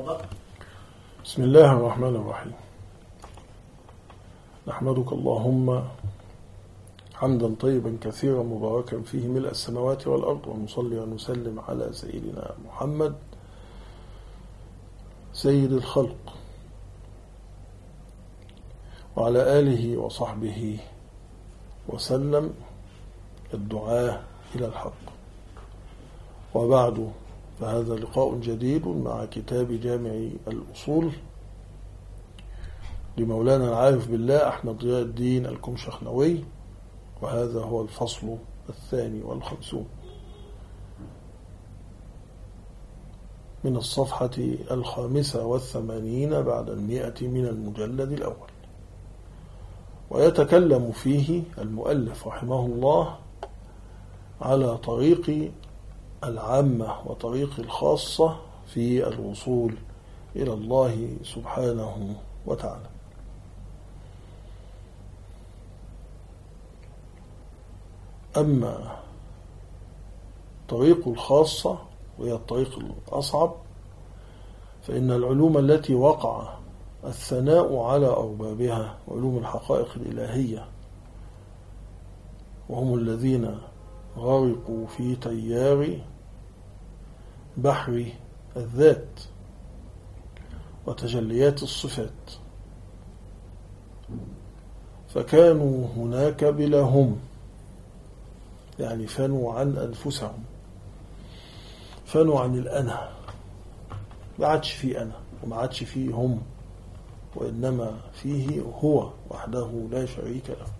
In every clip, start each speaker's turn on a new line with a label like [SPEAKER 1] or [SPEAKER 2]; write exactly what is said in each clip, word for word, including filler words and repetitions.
[SPEAKER 1] بسم الله الرحمن الرحيم. نحمدك اللهم حمدا طيبا كثيرا مباركا فيه ملء السماوات والأرض، ونصلي ونسلم على سيدنا محمد سيد الخلق وعلى آله وصحبه وسلم الدعاة إلى الحق. وبعد، فهذا لقاء جديد مع كتاب جامع الأصول لمولانا العارف بالله أحمد ضياء الدين الكمشخنوي، وهذا هو الفصل الثاني والخمسون من الصفحة الخامسة والثمانين بعد المئة من المجلد الأول. ويتكلم فيه المؤلف رحمه الله على طريق العامة وطريق الخاصة في الوصول إلى الله سبحانه وتعالى. أما طريق الخاصة وهي الطريق الأصعب، فإن العلوم التي وقع الثناء على أربابها علوم الحقائق الإلهية، وهم الذين غرقوا في تيار بحر الذات وتجليات الصفات، فكانوا هناك بلا هم، يعني فنوا عن أنفسهم، فنوا عن الأنا، ما عادش فيه أنا وما عادش فيه هم، وإنما فيه هو وحده لا شريك له.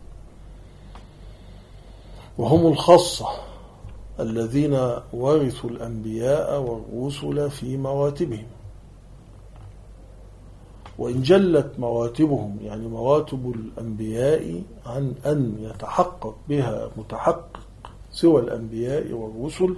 [SPEAKER 1] وهم الخاصة الذين ورثوا الأنبياء والرسل في مراتبهم، وإن جلت مراتبهم، يعني مراتب الأنبياء عن أن يتحقق بها متحقق سوى الأنبياء والرسل،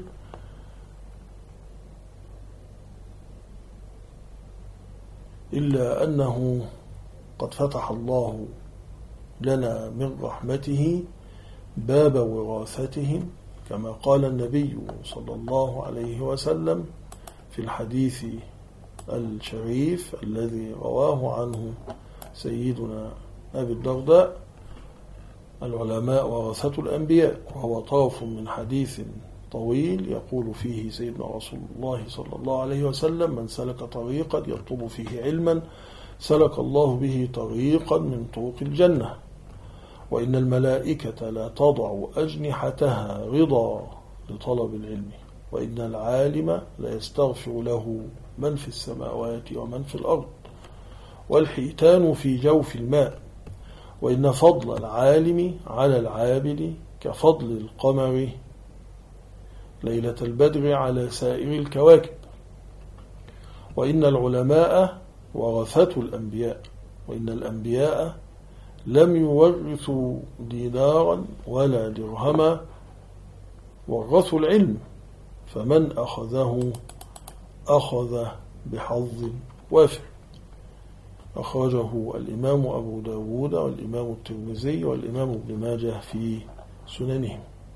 [SPEAKER 1] إلا أنه قد فتح الله لنا من رحمته باب وراثتهم، كما قال النبي صلى الله عليه وسلم في الحديث الشريف الذي رواه عنه سيدنا أبي الدرداء: العلماء ورثة الأنبياء. وهو طرف من حديث طويل يقول فيه سيدنا رسول الله صلى الله عليه وسلم: من سلك طريقا يطلب فيه علما سلك الله به طريقا من طرق الجنة، وإن الملائكة لا تضع أجنحتها رضا لطلب العلم، وإن العالم لا يستغفر له من في السماوات ومن في الأرض، والحيتان في جوف الماء، وإن فضل العالم على العابد كفضل القمر ليلة البدر على سائر الكواكب، وإن العلماء ورثة الأنبياء، وإن الأنبياء لم يورثوا دينارا ولا درهما، ورثوا العلم، فمن أخذه أخذ بحظ وافر. أخرجه الإمام أبو داود والإمام الترمذي والإمام ابن ماجه في سننهم.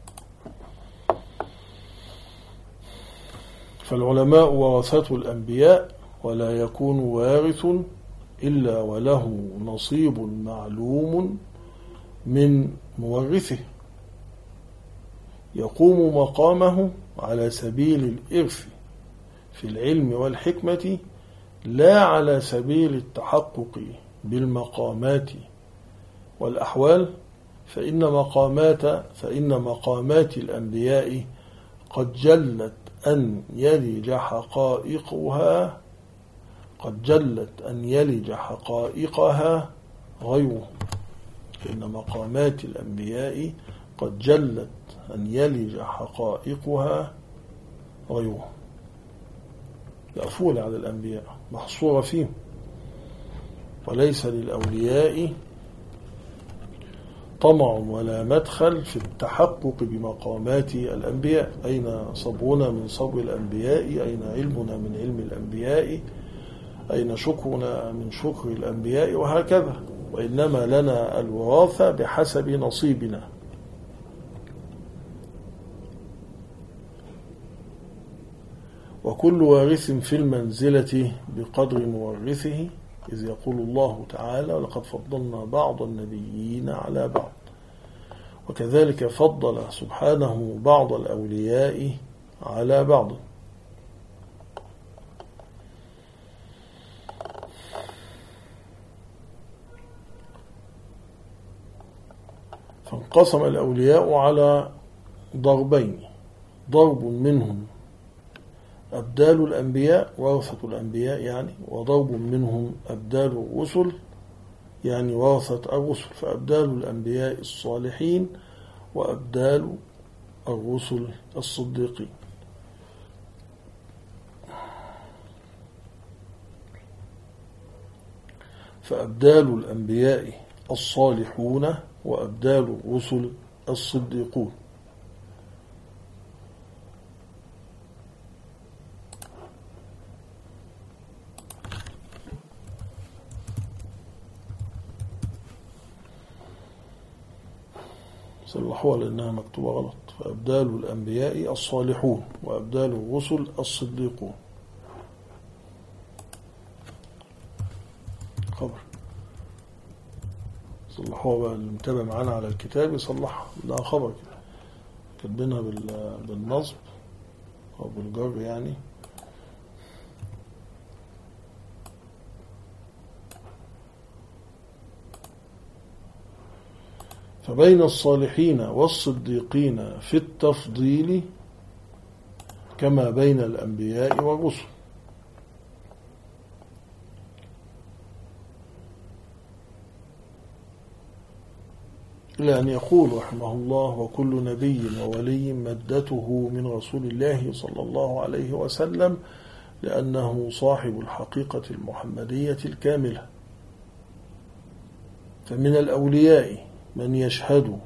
[SPEAKER 1] فالعلماء ورثة الأنبياء، ولا يكون وارث إلا وله نصيب معلوم من مورثه يقوم مقامه على سبيل الإرث في العلم والحكمة، لا على سبيل التحقق بالمقامات والأحوال، فإن مقامات فإن مقامات الأنبياء قد جلت أن يلج حقائقها قد جلت أن يلج حقائقها غيره فإن مقامات الأنبياء قد جلت أن يلج حقائقها غيره. مقفولة على الأنبياء، محصورة فيهم، وليس للأولياء طمع ولا مدخل في التحقق بمقامات الأنبياء. أين صبرنا من صبر الأنبياء؟ أين علمنا من علم الأنبياء؟ أين شكرنا من شكر الأنبياء؟ وهكذا. وإنما لنا الوراثة بحسب نصيبنا. وكل وارث في المنزلة بقدر مورثه، إذ يقول الله تعالى ولقد فضلنا بعض النبيين على بعض. وكذلك فضل سبحانه بعض الأولياء على بعض. فانقسم الأولياء على ضربين: ضرب منهم أبدال الأنبياء ورثة الأنبياء يعني، وضرب منهم أبدال الرسل يعني ورثة الرسل، فأبدال الأنبياء الصالحين وأبدال الرسل الصديقين. فأبدال الأنبياء الصالحون وأبدال الرسل الصديقون. صلحوها لأنها مكتوبة غلط. فأبدال الأنبياء الصالحون وأبدال الرسل الصديقون. خبر. صلحوها بقى اللي متابع معانا على الكتاب يصلحها، لا خبر كده كاتبينها بالنصب أو بالجر يعني. فبين الصالحين والصديقين في التفضيل كما بين الأنبياء والرسل. إلى أن يقول رحمه الله: وكل نبي وولي مدته من رسول الله صلى الله عليه وسلم، لأنه صاحب الحقيقة المحمدية الكاملة. فمن الأولياء من يشهد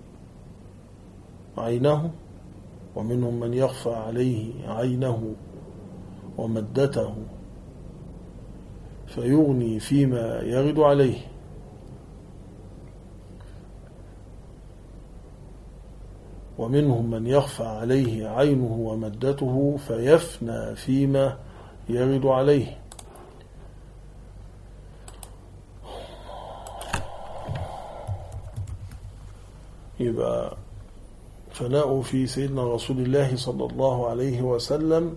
[SPEAKER 1] عينه، ومنهم من يخفى عليه عينه ومدته فيغني فيما يرد عليه، ومنهم من يخفى عليه عينه ومدته فيفنى فيما يرد عليه. يبقى فناء في سيدنا رسول الله صلى الله عليه وسلم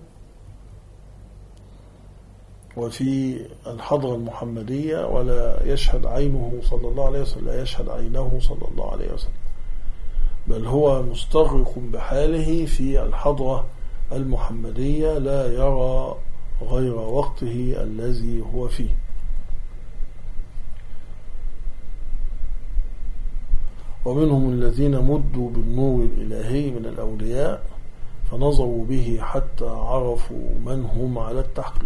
[SPEAKER 1] وفي الحضرة المحمدية، ولا يشهد عينه صلى الله عليه وسلم، لا يشهد عينه صلى الله عليه وسلم، بل هو مستغرق بحاله في الحضرة المحمدية، لا يرى غير وقته الذي هو فيه. ومنهم الذين مدوا بالنور الإلهي من الأولياء فنظروا به حتى عرفوا من هم على التحقيق.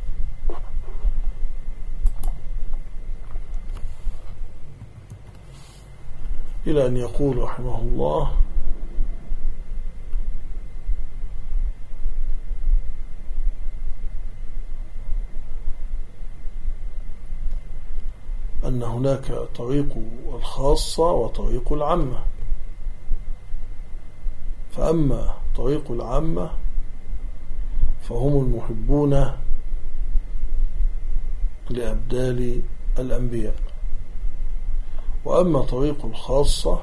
[SPEAKER 1] إلى أن يقول رحمه الله: أن هناك طريق الخاصة وطريق العامة. فأما طريق العامة فهم المحبون لأبدال الأنبياء، وأما طريق الخاصة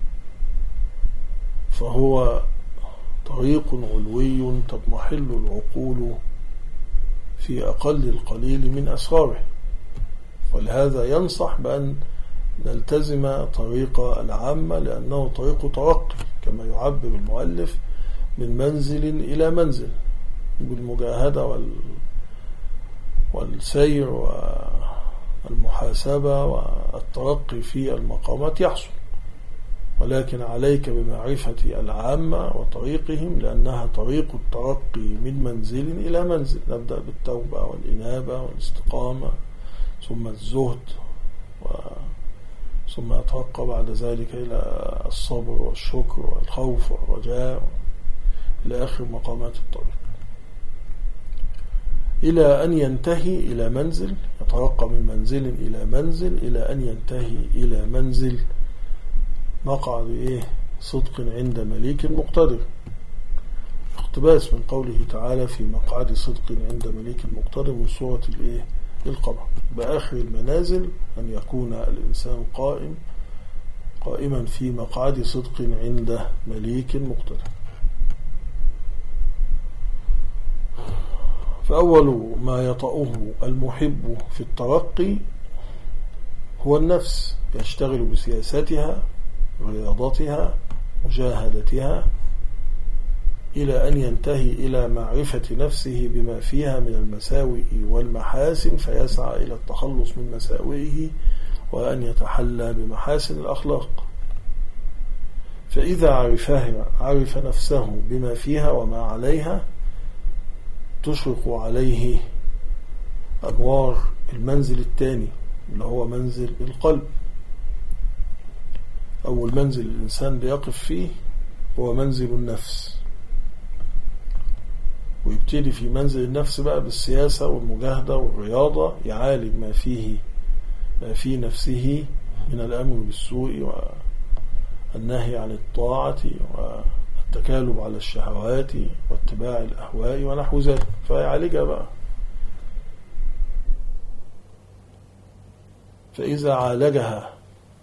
[SPEAKER 1] فهو طريق علوي تضمحل العقول في أقل القليل من أسراره. ولهذا ينصح بأن نلتزم طريق العامة، لأنه طريق ترقي كما يعبر المؤلف من منزل إلى منزل، بالمجاهدة والسير والمحاسبة والترقي في المقامات يحصل. ولكن عليك بمعرفة العامة وطريقهم، لأنها طريق الترقي من منزل إلى منزل. نبدأ بالتوبة والإنابة والاستقامة، ثم الزهد، ثم يترقى بعد ذلك إلى الصبر والشكر والخوف والرجاء إلى آخر مقامات الطريق، إلى أن ينتهي إلى منزل، يترقى من منزل إلى منزل إلى أن ينتهي إلى منزل مقعد إيه صدق عند مليك مقتدر. اقتباس من قوله تعالى في مقعد صدق عند مليك مقتدر من سورة الإيه؟ القمر. بآخر المنازل أن يكون الإنسان قائم قائما في مقعد صدق عند مليك مقتدر. فأول ما يطأه المحب في الترقي هو النفس، يشتغل بسياستها، رياضتها، مجاهدتها، إلى أن ينتهي إلى معرفة نفسه بما فيها من المساوئ والمحاسن، فيسعى إلى التخلص من مساوئه وأن يتحلى بمحاسن الأخلاق. فإذا عرفها عرف نفسه بما فيها وما عليها، تشرق عليه أنوار المنزل الثاني اللي هو منزل القلب. أول منزل الإنسان بيقف فيه هو منزل النفس، ويبتدي في منزل النفس بقى بالسياسة والمجاهدة والرياضة، يعالج ما فيه ما في نفسه من الأمر بالسوء والنهي عن الطاعة والتكالب على الشهوات واتباع الأهواء ونحو ذلك، فيعالجها بقى. فإذا عالجها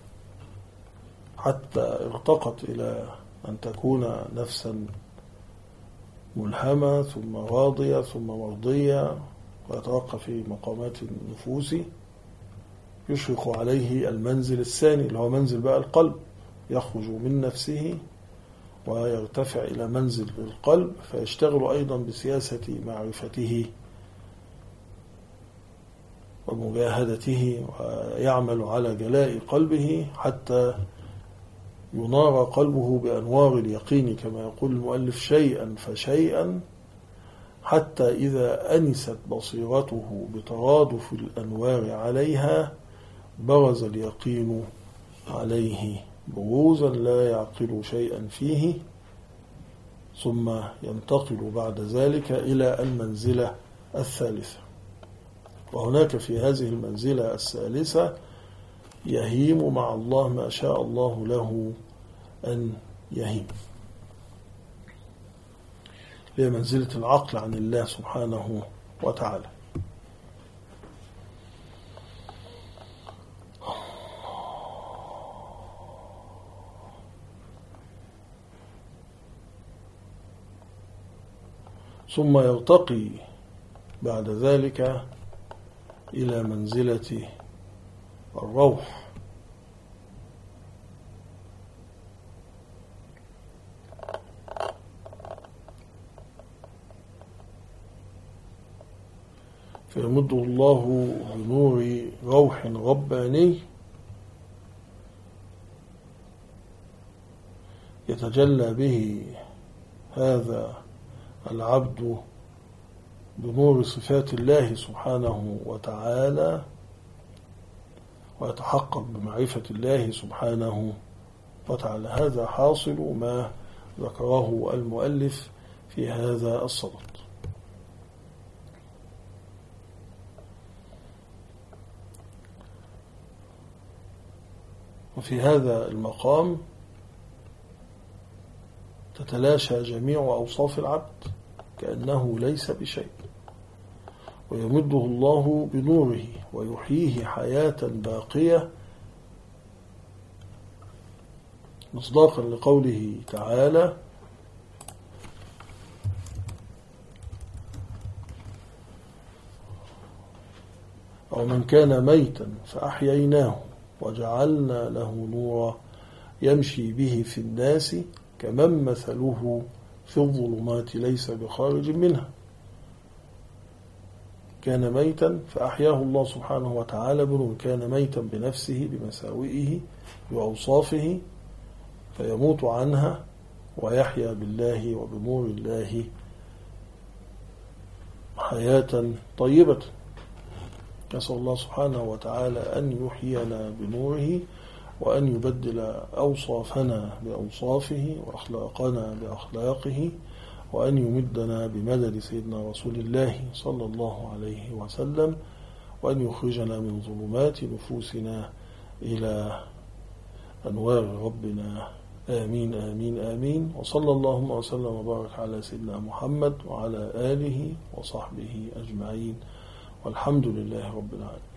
[SPEAKER 1] حتى ارتقت إلى أن تكون نفسا ملهمة ثم راضية ثم مرضية، ويترقى في مقامات النفوس، يشرق عليه المنزل الثاني اللي هو منزل بقى القلب، يخرج من نفسه ويرتفع إلى منزل القلب، فيشتغل أيضا بسياسة معرفته ومجاهدته، ويعمل على جلاء قلبه حتى ينار قلبه بأنوار اليقين كما يقول المؤلف شيئا فشيئا، حتى إذا أنست بصيرته بترادف الأنوار عليها برز اليقين عليه بروزا لا يعقل شيئا فيه، ثم ينتقل بعد ذلك إلى المنزلة الثالثة. وهناك في هذه المنزلة الثالثة يهيم مع الله ما شاء الله له أن يهيم، هي منزلة العقل عن الله سبحانه وتعالى. ثم يرتقي بعد ذلك إلى منزلة الروح، فيمده الله بنور روح رباني يتجلى به هذا العبد بنور صفات الله سبحانه وتعالى، ويتحقق بمعرفة الله سبحانه وتعالى. هذا حاصل ما ذكره المؤلف في هذا الصدد. وفي هذا المقام تتلاشى جميع أوصاف العبد كأنه ليس بشيء، ويمده الله بنوره ويحييه حياة باقية، مصداقا لقوله تعالى: أو من كان ميتا فأحييناه وجعلنا له نورا يمشي به في الناس كمن مثله في الظلمات ليس بخارج منها. كان ميتا فأحياه الله سبحانه وتعالى بنور، كان ميتا بنفسه بمساوئه بأوصافه، فيموت عنها ويحيا بالله وبنور الله حياة طيبة. نسأل الله سبحانه وتعالى أن يحيينا بنوره، وأن يبدل أوصافنا بأوصافه وأخلاقنا بأخلاقه، وأن يمدنا بمدد سيدنا رسول الله صلى الله عليه وسلم، وأن يخرجنا من ظلمات نفوسنا إلى أنوار ربنا آمين آمين آمين. وصلى اللهم وسلم وبارك على سيدنا محمد وعلى آله وصحبه أجمعين، والحمد لله رب العالمين.